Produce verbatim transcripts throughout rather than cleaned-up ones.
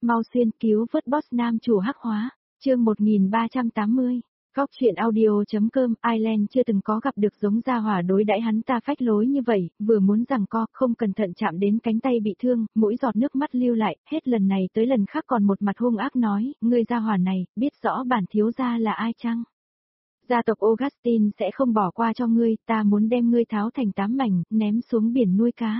Mau xuyên cứu vớt boss nam chủ hắc hóa, chương một nghìn ba trăm tám mươi. Góc chuyện audio.com. Ireland chưa từng có gặp được giống gia hỏa đối đãi hắn ta phách lối như vậy, vừa muốn giằng co, không cẩn thận chạm đến cánh tay bị thương, mũi giọt nước mắt lưu lại, hết lần này tới lần khác còn một mặt hung ác nói, ngươi gia hỏa này, biết rõ bản thiếu gia là ai chăng? Gia tộc Augustine sẽ không bỏ qua cho ngươi, ta muốn đem ngươi tháo thành tám mảnh, ném xuống biển nuôi cá.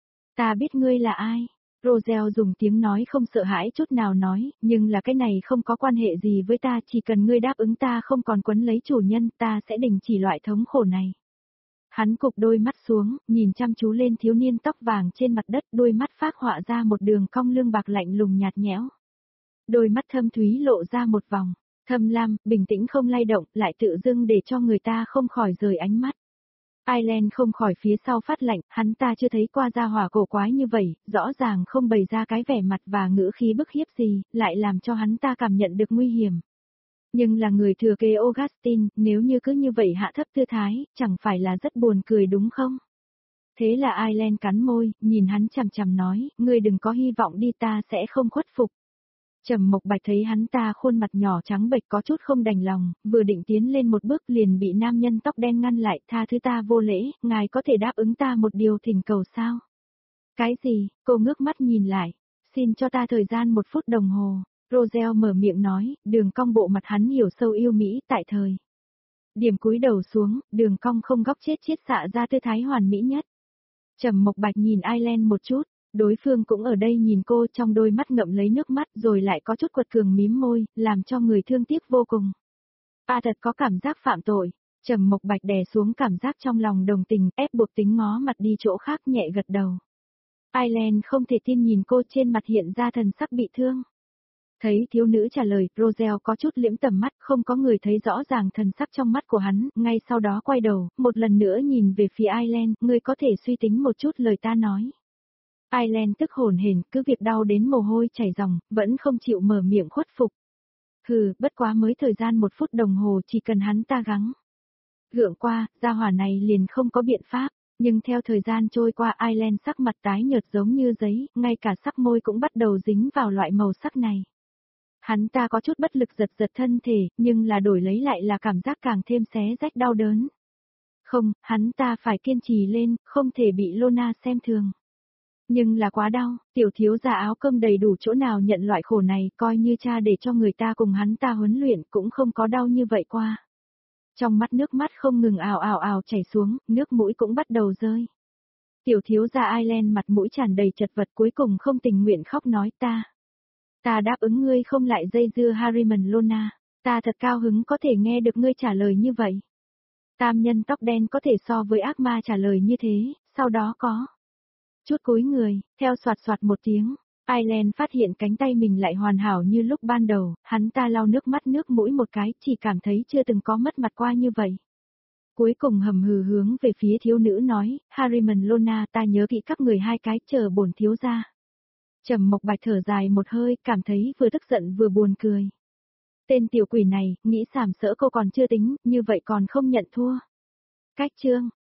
Ta biết ngươi là ai. Roselle dùng tiếng nói không sợ hãi chút nào nói, nhưng là cái này không có quan hệ gì với ta, chỉ cần ngươi đáp ứng ta không còn quấn lấy chủ nhân, ta sẽ đình chỉ loại thống khổ này. Hắn cụp đôi mắt xuống, nhìn chăm chú lên thiếu niên tóc vàng trên mặt đất, đôi mắt phác họa ra một đường cong lưng bạc lạnh lùng nhạt nhẽo. Đôi mắt thâm thúy lộ ra một vòng, thâm lam, bình tĩnh không lay động, lại tự dưng để cho người ta không khỏi rời ánh mắt. Ireland không khỏi phía sau phát lạnh, hắn ta chưa thấy qua gia hỏa cổ quái như vậy, rõ ràng không bày ra cái vẻ mặt và ngữ khí bức hiếp gì, lại làm cho hắn ta cảm nhận được nguy hiểm. Nhưng là người thừa kế Augustine, nếu như cứ như vậy hạ thấp tư thái, chẳng phải là rất buồn cười đúng không? Thế là Ireland cắn môi, nhìn hắn chằm chằm nói, ngươi đừng có hy vọng đi, ta sẽ không khuất phục. Trầm Mộc Bạch thấy hắn ta khuôn mặt nhỏ trắng bệch có chút không đành lòng, vừa định tiến lên một bước liền bị nam nhân tóc đen ngăn lại, tha thứ ta vô lễ, ngài có thể đáp ứng ta một điều thỉnh cầu sao? Cái gì? Cô ngước mắt nhìn lại, xin cho ta thời gian một phút đồng hồ. Roselle mở miệng nói, đường cong bộ mặt hắn hiểu sâu yêu mỹ tại thời. Điểm cúi đầu xuống, đường cong không góc chết chiết xạ ra tư thái hoàn mỹ nhất. Trầm Mộc Bạch nhìn Ireland một chút. Đối phương cũng ở đây nhìn cô, trong đôi mắt ngậm lấy nước mắt rồi lại có chút quật cường mím môi, làm cho người thương tiếc vô cùng. A thật có cảm giác phạm tội. Trầm Mộc Bạch đè xuống cảm giác trong lòng đồng tình, ép buộc tính ngó mặt đi chỗ khác, nhẹ gật đầu. Ireland không thể tin nhìn cô, trên mặt hiện ra thần sắc bị thương. Thấy thiếu nữ trả lời, Roselle có chút liễm tầm mắt, không có người thấy rõ ràng thần sắc trong mắt của hắn, ngay sau đó quay đầu, một lần nữa nhìn về phía Ireland, ngươi có thể suy tính một chút lời ta nói. Ireland tức hồn hển, cứ việc đau đến mồ hôi chảy ròng, vẫn không chịu mở miệng khuất phục. Hừ, bất quá mới thời gian một phút đồng hồ, chỉ cần hắn ta gắng gượng qua, gia hỏa này liền không có biện pháp, nhưng theo thời gian trôi qua Ireland sắc mặt tái nhợt giống như giấy, ngay cả sắc môi cũng bắt đầu dính vào loại màu sắc này. Hắn ta có chút bất lực giật giật thân thể, nhưng là đổi lấy lại là cảm giác càng thêm xé rách đau đớn. Không, hắn ta phải kiên trì lên, không thể bị Lona xem thường. Nhưng là quá đau, tiểu thiếu gia áo cơm đầy đủ chỗ nào nhận loại khổ này, coi như cha để cho người ta cùng hắn ta huấn luyện cũng không có đau như vậy qua. Trong mắt nước mắt không ngừng ào ào ào chảy xuống, nước mũi cũng bắt đầu rơi. Tiểu thiếu gia Ireland mặt mũi tràn đầy chật vật, cuối cùng không tình nguyện khóc nói, ta. Ta đáp ứng ngươi không lại dây dưa Harriman Lona, ta thật cao hứng có thể nghe được ngươi trả lời như vậy. Tam nhân tóc đen có thể so với ác ma trả lời như thế, sau đó có chút cúi người, theo soạt soạt một tiếng, Ireland phát hiện cánh tay mình lại hoàn hảo như lúc ban đầu, hắn ta lau nước mắt nước mũi một cái, chỉ cảm thấy chưa từng có mất mặt qua như vậy. Cuối cùng hầm hừ hướng về phía thiếu nữ nói, Harriman Lona, ta nhớ kỹ các người hai cái, chờ bổn thiếu gia. Trầm Mộc Bạch thở dài một hơi, cảm thấy vừa tức giận vừa buồn cười. Tên tiểu quỷ này, nghĩ sàm sỡ cô còn chưa tính, như vậy còn không nhận thua. Cách chương